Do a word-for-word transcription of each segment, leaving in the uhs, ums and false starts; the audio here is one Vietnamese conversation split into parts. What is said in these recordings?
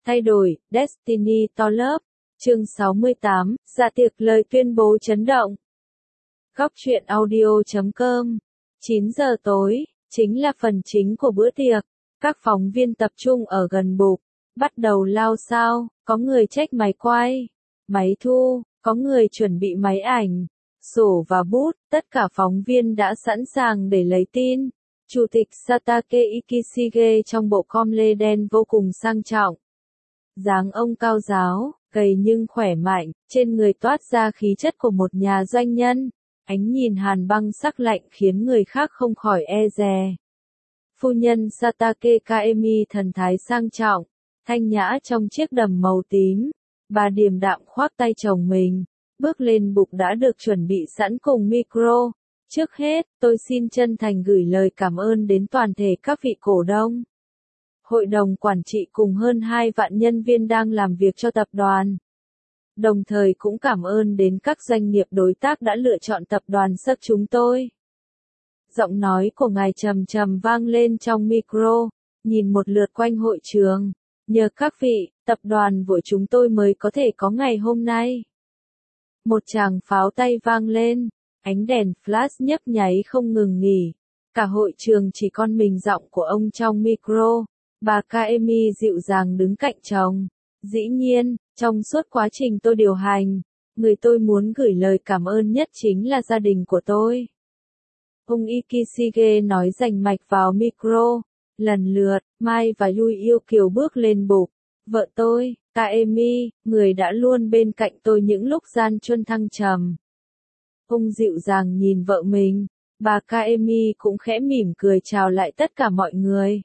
Thay đổi, Destiny Talk, chương sáu mươi tám, dạ tiệc lời tuyên bố chấn động. Góc truyện audio chấm com, chín giờ tối, chính là phần chính của bữa tiệc. Các phóng viên tập trung ở gần bục, bắt đầu lao xao, có người check máy quay, máy thu, có người chuẩn bị máy ảnh, sổ và bút, tất cả phóng viên đã sẵn sàng để lấy tin. Chủ tịch Satake Ikishige trong bộ com lê đen vô cùng sang trọng. Dáng ông cao ráo, gầy nhưng khỏe mạnh, trên người toát ra khí chất của một nhà doanh nhân. Ánh nhìn hàn băng sắc lạnh khiến người khác không khỏi e dè. Phu nhân Satake Kaemi thần thái sang trọng, thanh nhã trong chiếc đầm màu tím. Bà điềm đạm khoác tay chồng mình, bước lên bục đã được chuẩn bị sẵn cùng micro. Trước hết, tôi xin chân thành gửi lời cảm ơn đến toàn thể các vị cổ đông, hội đồng quản trị cùng hơn hai vạn nhân viên đang làm việc cho tập đoàn. Đồng thời cũng cảm ơn đến các doanh nghiệp đối tác đã lựa chọn tập đoàn sấp chúng tôi. Giọng nói của ngài trầm trầm vang lên trong micro, nhìn một lượt quanh hội trường. Nhờ các vị, tập đoàn của chúng tôi mới có thể có ngày hôm nay. Một tràng pháo tay vang lên, ánh đèn flash nhấp nháy không ngừng nghỉ. Cả hội trường chỉ còn mình giọng của ông trong micro. Bà Kaemi dịu dàng đứng cạnh chồng. Dĩ nhiên, trong suốt quá trình tôi điều hành, người tôi muốn gửi lời cảm ơn nhất chính là gia đình của tôi. Ông Ikishige nói rành mạch vào micro. Lần lượt, Mai và Yui yêu kiều bước lên bục. Vợ tôi, Kaemi, người đã luôn bên cạnh tôi những lúc gian truân thăng trầm. Ông dịu dàng nhìn vợ mình, bà Kaemi cũng khẽ mỉm cười chào lại tất cả mọi người.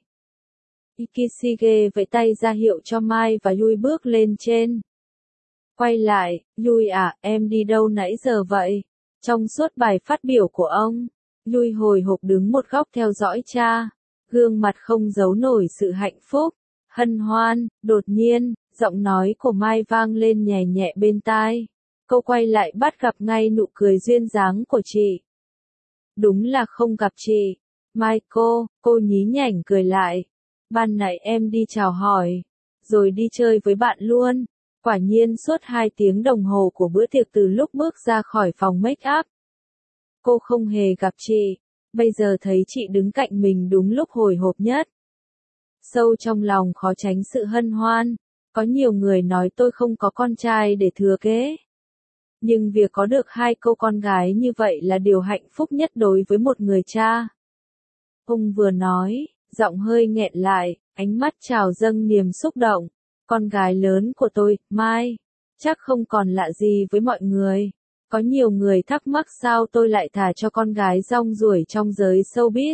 Ikishige vẫy tay ra hiệu cho Mai và Yui bước lên trên. Quay lại, Yui à, em đi đâu nãy giờ vậy? Trong suốt bài phát biểu của ông, Yui hồi hộp đứng một góc theo dõi cha, gương mặt không giấu nổi sự hạnh phúc, hân hoan. Đột nhiên, giọng nói của Mai vang lên nhẹ nhẹ bên tai. Cô quay lại bắt gặp ngay nụ cười duyên dáng của chị. Đúng là không gặp chị. Mai cô, cô nhí nhảnh cười lại. Ban nãy em đi chào hỏi, rồi đi chơi với bạn luôn. Quả nhiên suốt hai tiếng đồng hồ của bữa tiệc từ lúc bước ra khỏi phòng make up, cô không hề gặp chị. Bây giờ thấy chị đứng cạnh mình đúng lúc hồi hộp nhất. Sâu trong lòng khó tránh sự hân hoan. Có nhiều người nói tôi không có con trai để thừa kế. Nhưng việc có được hai cô con gái như vậy là điều hạnh phúc nhất đối với một người cha. Ông vừa nói, giọng hơi nghẹn lại, ánh mắt trào dâng niềm xúc động. Con gái lớn của tôi, Mai, chắc không còn lạ gì với mọi người. Có nhiều người thắc mắc sao tôi lại thả cho con gái rong ruổi trong giới showbiz.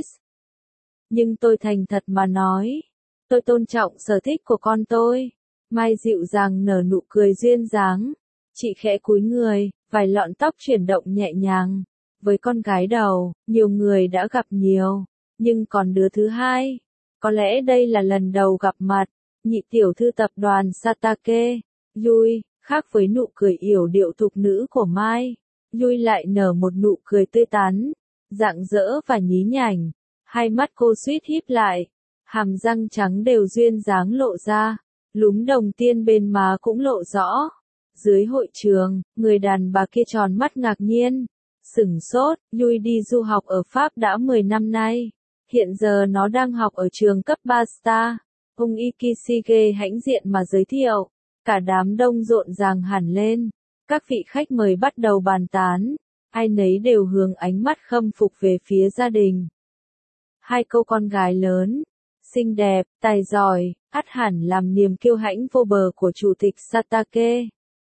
Nhưng tôi thành thật mà nói, tôi tôn trọng sở thích của con tôi. Mai dịu dàng nở nụ cười duyên dáng. Chị khẽ cúi người, vài lọn tóc chuyển động nhẹ nhàng. Với con gái đầu, nhiều người đã gặp nhiều. Nhưng còn đứa thứ hai, có lẽ đây là lần đầu gặp mặt. Nhị tiểu thư tập đoàn Satake, Yui, khác với nụ cười yểu điệu thục nữ của Mai. Yui lại nở một nụ cười tươi tắn, rạng rỡ và nhí nhảnh. Hai mắt cô suýt híp lại, hàm răng trắng đều duyên dáng lộ ra, lúm đồng tiên bên má cũng lộ rõ. Dưới hội trường, người đàn bà kia tròn mắt ngạc nhiên, sửng sốt. Yui đi du học ở Pháp đã mười năm nay, hiện giờ nó đang học ở trường cấp ba star. Ông Ikishige hãnh diện mà giới thiệu, cả đám đông rộn ràng hẳn lên. Các vị khách mời bắt đầu bàn tán, ai nấy đều hướng ánh mắt khâm phục về phía gia đình. Hai cô con gái lớn, xinh đẹp, tài giỏi, ắt hẳn làm niềm kiêu hãnh vô bờ của chủ tịch Satake.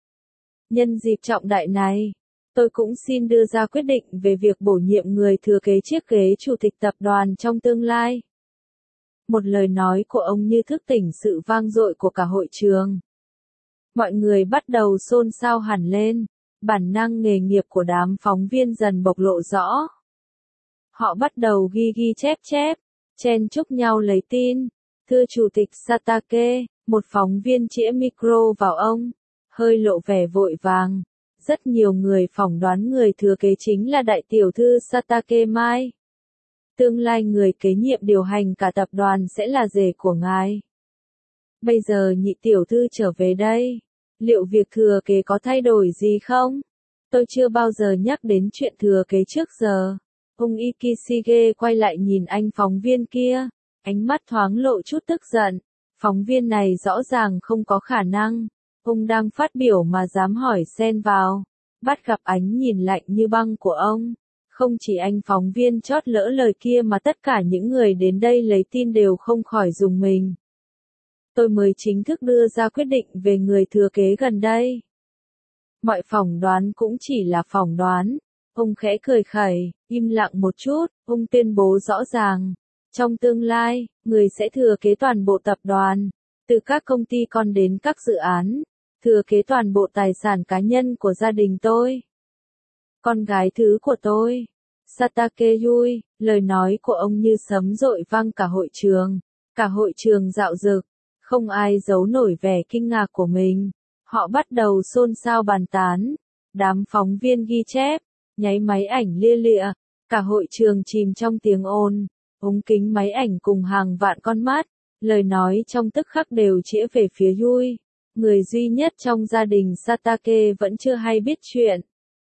Nhân dịp trọng đại này, tôi cũng xin đưa ra quyết định về việc bổ nhiệm người thừa kế chiếc ghế chủ tịch tập đoàn trong tương lai. Một lời nói của ông như thức tỉnh sự vang dội của cả hội trường. Mọi người bắt đầu xôn xao hẳn lên, bản năng nghề nghiệp của đám phóng viên dần bộc lộ rõ. Họ bắt đầu ghi ghi chép chép, chen chúc nhau lấy tin. Thưa Chủ tịch Satake, một phóng viên chĩa micro vào ông, hơi lộ vẻ vội vàng. Rất nhiều người phỏng đoán người thừa kế chính là đại tiểu thư Satake Mai. Tương lai người kế nhiệm điều hành cả tập đoàn sẽ là rể của ngài. Bây giờ nhị tiểu thư trở về đây. Liệu việc thừa kế có thay đổi gì không? Tôi chưa bao giờ nhắc đến chuyện thừa kế trước giờ. Ông Ikishige quay lại nhìn anh phóng viên kia. Ánh mắt thoáng lộ chút tức giận. Phóng viên này rõ ràng không có khả năng. Ông đang phát biểu mà dám hỏi xen vào. Bắt gặp ánh nhìn lạnh như băng của ông. Không chỉ anh phóng viên chót lỡ lời kia mà tất cả những người đến đây lấy tin đều không khỏi rùng mình. Tôi mới chính thức đưa ra quyết định về người thừa kế gần đây. Mọi phỏng đoán cũng chỉ là phỏng đoán. Ông khẽ cười khẩy, im lặng một chút, ông tuyên bố rõ ràng. Trong tương lai, người sẽ thừa kế toàn bộ tập đoàn, từ các công ty con đến các dự án, thừa kế toàn bộ tài sản cá nhân của gia đình tôi. Con gái thứ của tôi, Satake Yui, lời nói của ông như sấm dội vang cả hội trường, cả hội trường dạo dực, không ai giấu nổi vẻ kinh ngạc của mình. Họ bắt đầu xôn xao bàn tán, đám phóng viên ghi chép, nháy máy ảnh lia lịa, cả hội trường chìm trong tiếng ồn, ống kính máy ảnh cùng hàng vạn con mắt, lời nói trong tức khắc đều chĩa về phía Yui, người duy nhất trong gia đình Satake vẫn chưa hay biết chuyện.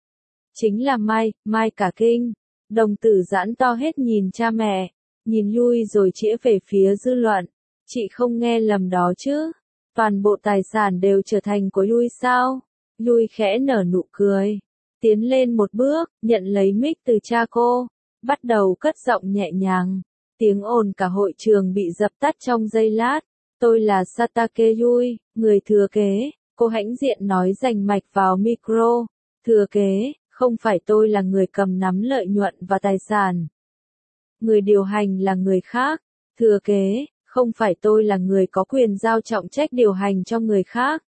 Chính là Mai, Mai cả kinh, đồng tử giãn to hết nhìn cha mẹ, nhìn Yui rồi chĩa về phía dư luận, chị không nghe lầm đó chứ, toàn bộ tài sản đều trở thành của Yui sao? Yui khẽ nở nụ cười, tiến lên một bước, nhận lấy mic từ cha cô, bắt đầu cất giọng nhẹ nhàng, tiếng ồn cả hội trường bị dập tắt trong giây lát, tôi là Satake Yui, người thừa kế, cô hãnh diện nói rành mạch vào micro, thừa kế, không phải tôi là người cầm nắm lợi nhuận và tài sản. Người điều hành là người khác, thừa kế, không phải tôi là người có quyền giao trọng trách điều hành cho người khác.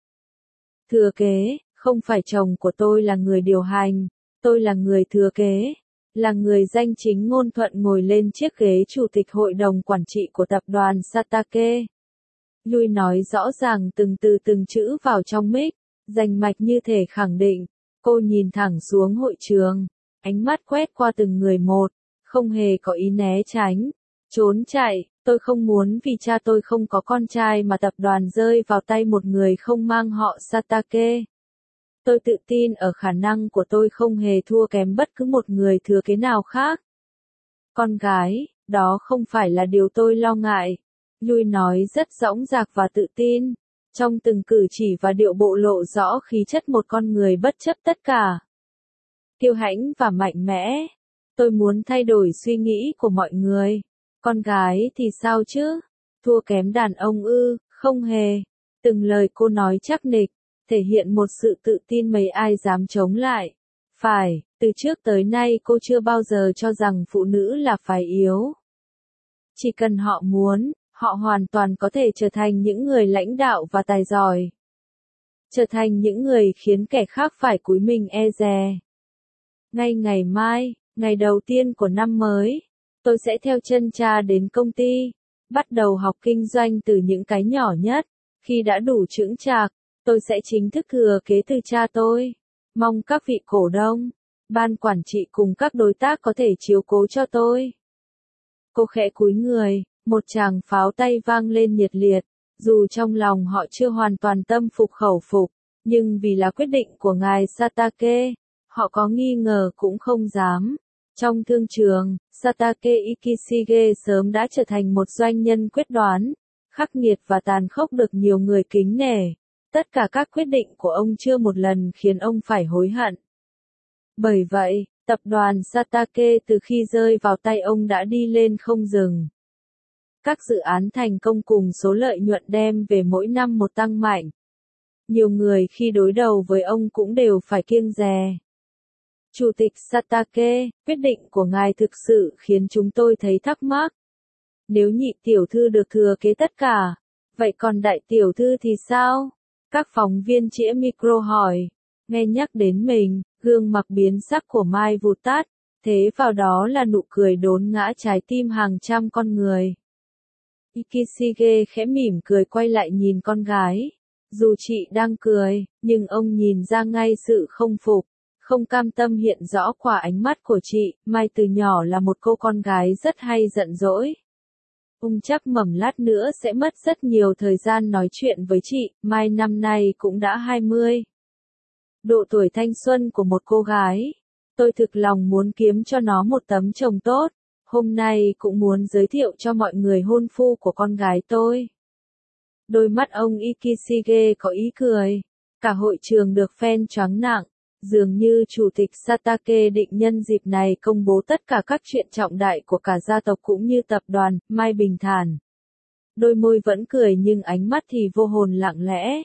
Thừa kế, không phải chồng của tôi là người điều hành, tôi là người thừa kế, là người danh chính ngôn thuận ngồi lên chiếc ghế chủ tịch hội đồng quản trị của tập đoàn Satake. Yui nói rõ ràng từng từ từng chữ vào trong mic, rành mạch như thể khẳng định, cô nhìn thẳng xuống hội trường, ánh mắt quét qua từng người một, không hề có ý né tránh, trốn chạy. Tôi không muốn vì cha tôi không có con trai mà tập đoàn rơi vào tay một người không mang họ Satake. Tôi tự tin ở khả năng của tôi không hề thua kém bất cứ một người thừa kế nào khác. Con gái, đó không phải là điều tôi lo ngại. Yui nói rất dõng dạc và tự tin. Trong từng cử chỉ và điệu bộ lộ rõ khí chất một con người bất chấp tất cả. Kiêu hãnh và mạnh mẽ. Tôi muốn thay đổi suy nghĩ của mọi người. Con gái thì sao chứ? Thua kém đàn ông ư? Không hề. Từng lời cô nói chắc nịch, thể hiện một sự tự tin mấy ai dám chống lại. Phải, từ trước tới nay cô chưa bao giờ cho rằng phụ nữ là phái yếu. Chỉ cần họ muốn, họ hoàn toàn có thể trở thành những người lãnh đạo và tài giỏi. Trở thành những người khiến kẻ khác phải cúi mình e dè. Ngay ngày mai, ngày đầu tiên của năm mới, tôi sẽ theo chân cha đến công ty, bắt đầu học kinh doanh từ những cái nhỏ nhất. Khi đã đủ chững chạc, tôi sẽ chính thức thừa kế từ cha tôi. Mong các vị cổ đông, ban quản trị cùng các đối tác có thể chiếu cố cho tôi. Cô khẽ cúi người, một tràng pháo tay vang lên nhiệt liệt, dù trong lòng họ chưa hoàn toàn tâm phục khẩu phục, nhưng vì là quyết định của ngài Satake, họ có nghi ngờ cũng không dám. Trong thương trường, Satake Ikishige sớm đã trở thành một doanh nhân quyết đoán, khắc nghiệt và tàn khốc được nhiều người kính nể. Tất cả các quyết định của ông chưa một lần khiến ông phải hối hận. Bởi vậy, tập đoàn Satake từ khi rơi vào tay ông đã đi lên không dừng. Các dự án thành công cùng số lợi nhuận đem về mỗi năm một tăng mạnh. Nhiều người khi đối đầu với ông cũng đều phải kiêng dè. Chủ tịch Satake, quyết định của ngài thực sự khiến chúng tôi thấy thắc mắc. Nếu nhị tiểu thư được thừa kế tất cả, vậy còn đại tiểu thư thì sao? Các phóng viên chĩa micro hỏi. Nghe nhắc đến mình, gương mặt biến sắc của Mai vụt tắt, thế vào đó là nụ cười đốn ngã trái tim hàng trăm con người. Ikishige khẽ mỉm cười quay lại nhìn con gái. Dù chị đang cười, nhưng ông nhìn ra ngay sự không phục, không cam tâm hiện rõ qua ánh mắt của chị. Mai từ nhỏ là một cô con gái rất hay giận dỗi. Ông chắc mẩm lát nữa sẽ mất rất nhiều thời gian nói chuyện với chị, Mai năm nay cũng đã hai mươi. Độ tuổi thanh xuân của một cô gái. Tôi thực lòng muốn kiếm cho nó một tấm chồng tốt. Hôm nay cũng muốn giới thiệu cho mọi người hôn phu của con gái tôi. Đôi mắt ông Ikishige có ý cười. Cả hội trường được phen choáng nặng. Dường như Chủ tịch Satake định nhân dịp này công bố tất cả các chuyện trọng đại của cả gia tộc cũng như tập đoàn, Mai bình thản. Đôi môi vẫn cười nhưng ánh mắt thì vô hồn lặng lẽ.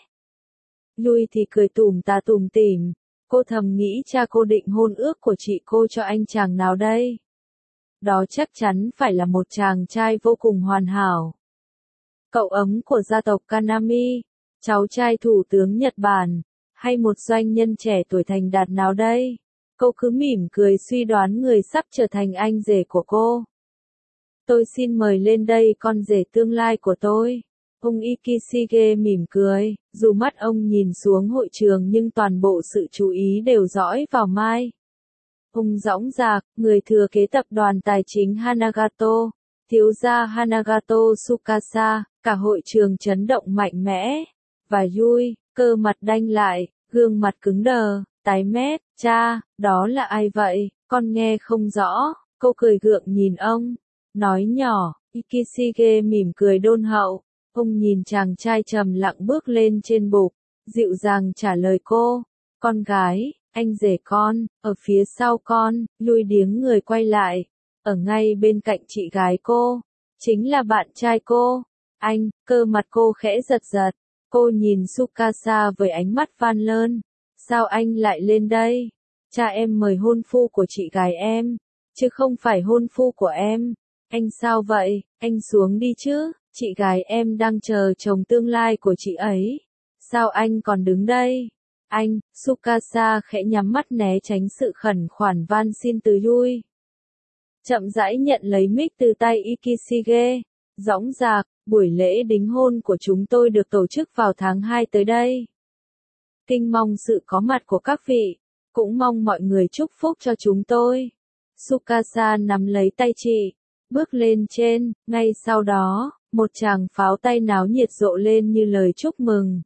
Lui thì cười tủm tà tủm tỉm. Cô thầm nghĩ cha cô định hôn ước của chị cô cho anh chàng nào đây? Đó chắc chắn phải là một chàng trai vô cùng hoàn hảo. Cậu ấm của gia tộc Kanami, cháu trai thủ tướng Nhật Bản, hay một doanh nhân trẻ tuổi thành đạt nào đây? Cô cứ mỉm cười suy đoán người sắp trở thành anh rể của cô. Tôi xin mời lên đây con rể tương lai của tôi. Ông Ikishige mỉm cười, dù mắt ông nhìn xuống hội trường nhưng toàn bộ sự chú ý đều dõi vào Mai. Ông dõng dạc, người thừa kế tập đoàn tài chính Hanagato, thiếu gia Hanagato Tsukasa, cả hội trường chấn động mạnh mẽ. Và Yui, cơ mặt đanh lại, gương mặt cứng đờ, tái mét, cha, đó là ai vậy, con nghe không rõ, cô cười gượng nhìn ông, nói nhỏ, Ikishige mỉm cười đôn hậu, ông nhìn chàng trai trầm lặng bước lên trên bục, dịu dàng trả lời cô, con gái, anh rể con, ở phía sau con, Yui điếng người quay lại, ở ngay bên cạnh chị gái cô, chính là bạn trai cô, anh, cơ mặt cô khẽ giật giật. Cô nhìn Tsukasa với ánh mắt van lơn. Sao anh lại lên đây? Cha em mời hôn phu của chị gái em, chứ không phải hôn phu của em. Anh sao vậy? Anh xuống đi chứ, chị gái em đang chờ chồng tương lai của chị ấy. Sao anh còn đứng đây? Anh, Tsukasa khẽ nhắm mắt né tránh sự khẩn khoản van xin từ Yui. Chậm rãi nhận lấy mic từ tay Ikishige. Dõng dạc, buổi lễ đính hôn của chúng tôi được tổ chức vào tháng hai tới đây. Kinh mong sự có mặt của các vị, cũng mong mọi người chúc phúc cho chúng tôi. Tsukasa nắm lấy tay chị, bước lên trên, ngay sau đó, một tràng pháo tay náo nhiệt rộ lên như lời chúc mừng.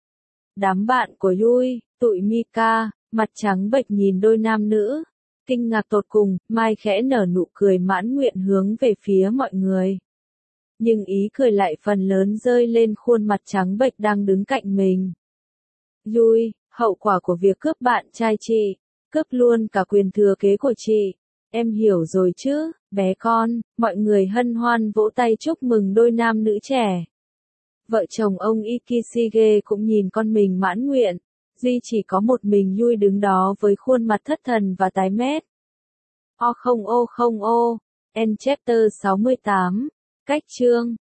Đám bạn của Yui, tụi Mika, mặt trắng bệch nhìn đôi nam nữ, kinh ngạc tột cùng, Mai khẽ nở nụ cười mãn nguyện hướng về phía mọi người. Nhưng ý cười lại phần lớn rơi lên khuôn mặt trắng bệch đang đứng cạnh mình. Yui, hậu quả của việc cướp bạn trai chị, cướp luôn cả quyền thừa kế của chị. Em hiểu rồi chứ, bé con, mọi người hân hoan vỗ tay chúc mừng đôi nam nữ trẻ. Vợ chồng ông Ikishige cũng nhìn con mình mãn nguyện, duy chỉ có một mình Yui đứng đó với khuôn mặt thất thần và tái mét. O không ô không ô, End chapter sáu mươi tám, cách chương.